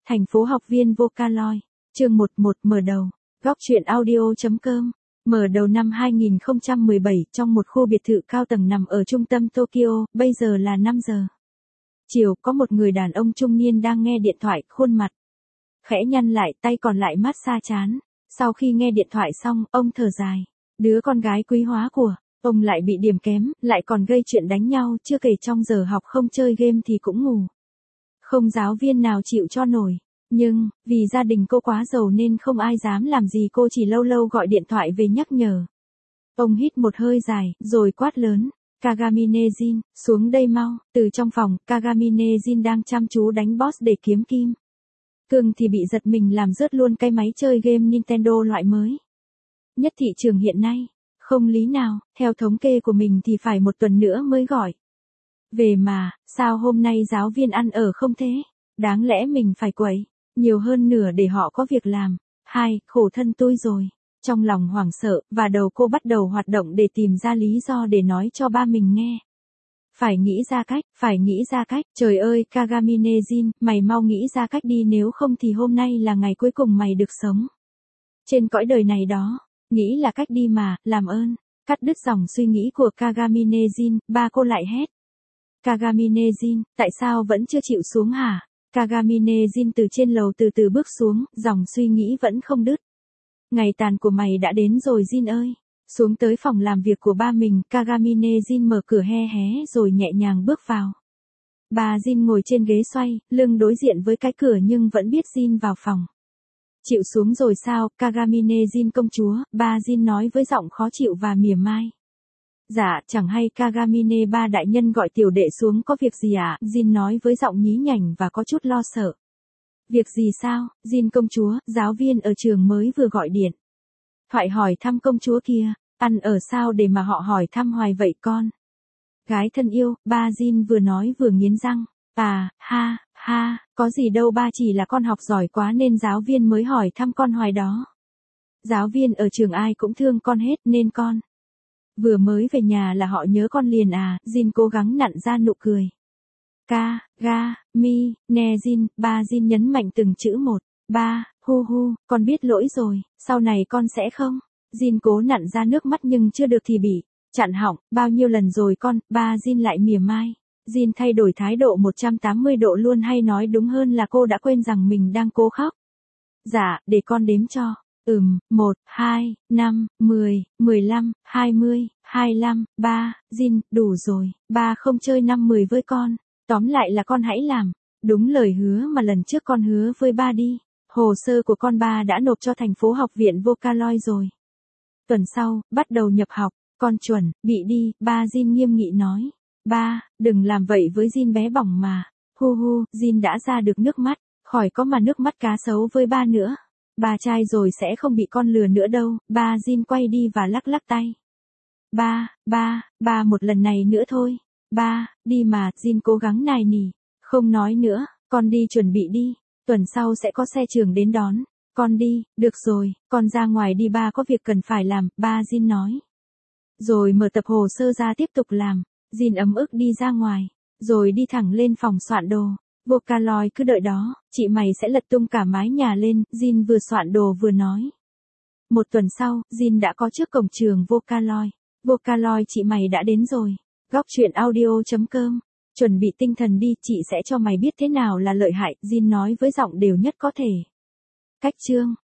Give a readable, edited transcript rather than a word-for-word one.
Thành phố học viên Vocaloid, chương 11 mở đầu, góc truyện audio.com. Mở đầu năm 2017 trong một khu biệt thự cao tầng nằm ở trung tâm Tokyo, bây giờ là 5 giờ. Chiều có một người đàn ông trung niên đang nghe điện thoại, khuôn mặt khẽ nhăn lại, tay còn lại massage trán. Sau khi nghe điện thoại xong, ông thở dài. Đứa con gái quý hóa của ông lại bị điểm kém, lại còn gây chuyện đánh nhau, chưa kể trong giờ học không chơi game thì cũng ngủ. Không giáo viên nào chịu cho nổi. Nhưng, vì gia đình cô quá giàu nên không ai dám làm gì cô, chỉ lâu lâu gọi điện thoại về nhắc nhở. Ông hít một hơi dài, rồi quát lớn. Kagamine Jin, xuống đây mau. Từ trong phòng, Kagamine Jin đang chăm chú đánh boss để kiếm kim cương thì bị giật mình làm rớt luôn cái máy chơi game Nintendo loại mới nhất thị trường hiện nay. Không lý nào, theo thống kê của mình thì phải một tuần nữa mới gọi về mà, sao hôm nay giáo viên ăn ở không thế? Đáng lẽ mình phải quậy nhiều hơn nửa để họ có việc làm. Khổ thân tôi rồi. Trong lòng hoảng sợ, và đầu cô bắt đầu hoạt động để tìm ra lý do để nói cho ba mình nghe. Phải nghĩ ra cách, trời ơi Kagamine Jin, mày mau nghĩ ra cách đi, nếu không thì hôm nay là ngày cuối cùng mày được sống trên cõi đời này đó. Nghĩ là cách đi mà, làm ơn. Cắt đứt dòng suy nghĩ của Kagamine Jin, ba cô lại hét. Kagamine Jin, tại sao vẫn chưa chịu xuống hả? Kagamine Jin từ trên lầu từ từ bước xuống, dòng suy nghĩ vẫn không đứt. Ngày tàn của mày đã đến rồi Jin ơi. Xuống tới phòng làm việc của ba mình, Kagamine Jin mở cửa hé hé rồi nhẹ nhàng bước vào. Bà Jin ngồi trên ghế xoay, lưng đối diện với cái cửa nhưng vẫn biết Jin vào phòng. Chịu xuống rồi sao, Kagamine Jin công chúa, bà Jin nói với giọng khó chịu và mỉa mai. Dạ, chẳng hay Kagamine ba đại nhân gọi tiểu đệ xuống có việc gì ạ? Jin nói với giọng nhí nhảnh và có chút lo sợ. Việc gì sao, Jin công chúa, giáo viên ở trường mới vừa gọi điện thoại hỏi thăm công chúa kia, ăn ở sao để mà họ hỏi thăm hoài vậy con? Gái thân yêu, ba Jin vừa nói vừa nghiến răng. Có gì đâu ba, chỉ là con học giỏi quá nên giáo viên mới hỏi thăm con hoài đó. Giáo viên ở trường ai cũng thương con hết nên con vừa mới về nhà là họ nhớ con liền à? Jin cố gắng nặn ra nụ cười. Nè Jin, ba Jin nhấn mạnh từng chữ một. Ba, con biết lỗi rồi, sau này con sẽ không. Jin cố nặn ra nước mắt nhưng chưa được thì bị chặn họng. Bao nhiêu lần rồi con, ba Jin lại mỉa mai. Jin thay đổi thái độ 180 độ luôn, hay nói đúng hơn là cô đã quên rằng mình đang cố khóc. Dạ, để con đếm cho. 1, 2, 5, 10, 15, 20, 25, 3, Jin, đủ rồi, ba không chơi 5-10 với con. Tóm lại là con hãy làm đúng lời hứa mà lần trước con hứa với ba đi. Hồ sơ của con ba đã nộp cho thành phố học viện Vocaloid rồi. Tuần sau, bắt đầu nhập học, con chuẩn bị đi, ba Jin nghiêm nghị nói. Ba, đừng làm vậy với Jin bé bỏng mà. Jin đã ra được nước mắt, khỏi có mà nước mắt cá sấu với ba nữa. Ba trai rồi sẽ không bị con lừa nữa đâu. Ba Jin quay đi và lắc lắc tay. Ba một lần này nữa thôi. Ba, đi mà. Jin cố gắng nài nỉ. Không nói nữa, con đi chuẩn bị đi. Tuần sau sẽ có xe trường đến đón. Con đi, được rồi, con ra ngoài đi, ba có việc cần phải làm, ba Jin nói. Rồi mở tập hồ sơ ra tiếp tục làm. Jin ấm ức đi ra ngoài, rồi đi thẳng lên phòng soạn đồ. Vocaloid cứ đợi đó, chị mày sẽ lật tung cả mái nhà lên, Jin vừa soạn đồ vừa nói. Một tuần sau, Jin đã có trước cổng trường Vocaloid. Vocaloid chị mày đã đến rồi. Góc truyện audio.com. Chuẩn bị tinh thần đi, chị sẽ cho mày biết thế nào là lợi hại, Jin nói với giọng đều nhất có thể. Cách chương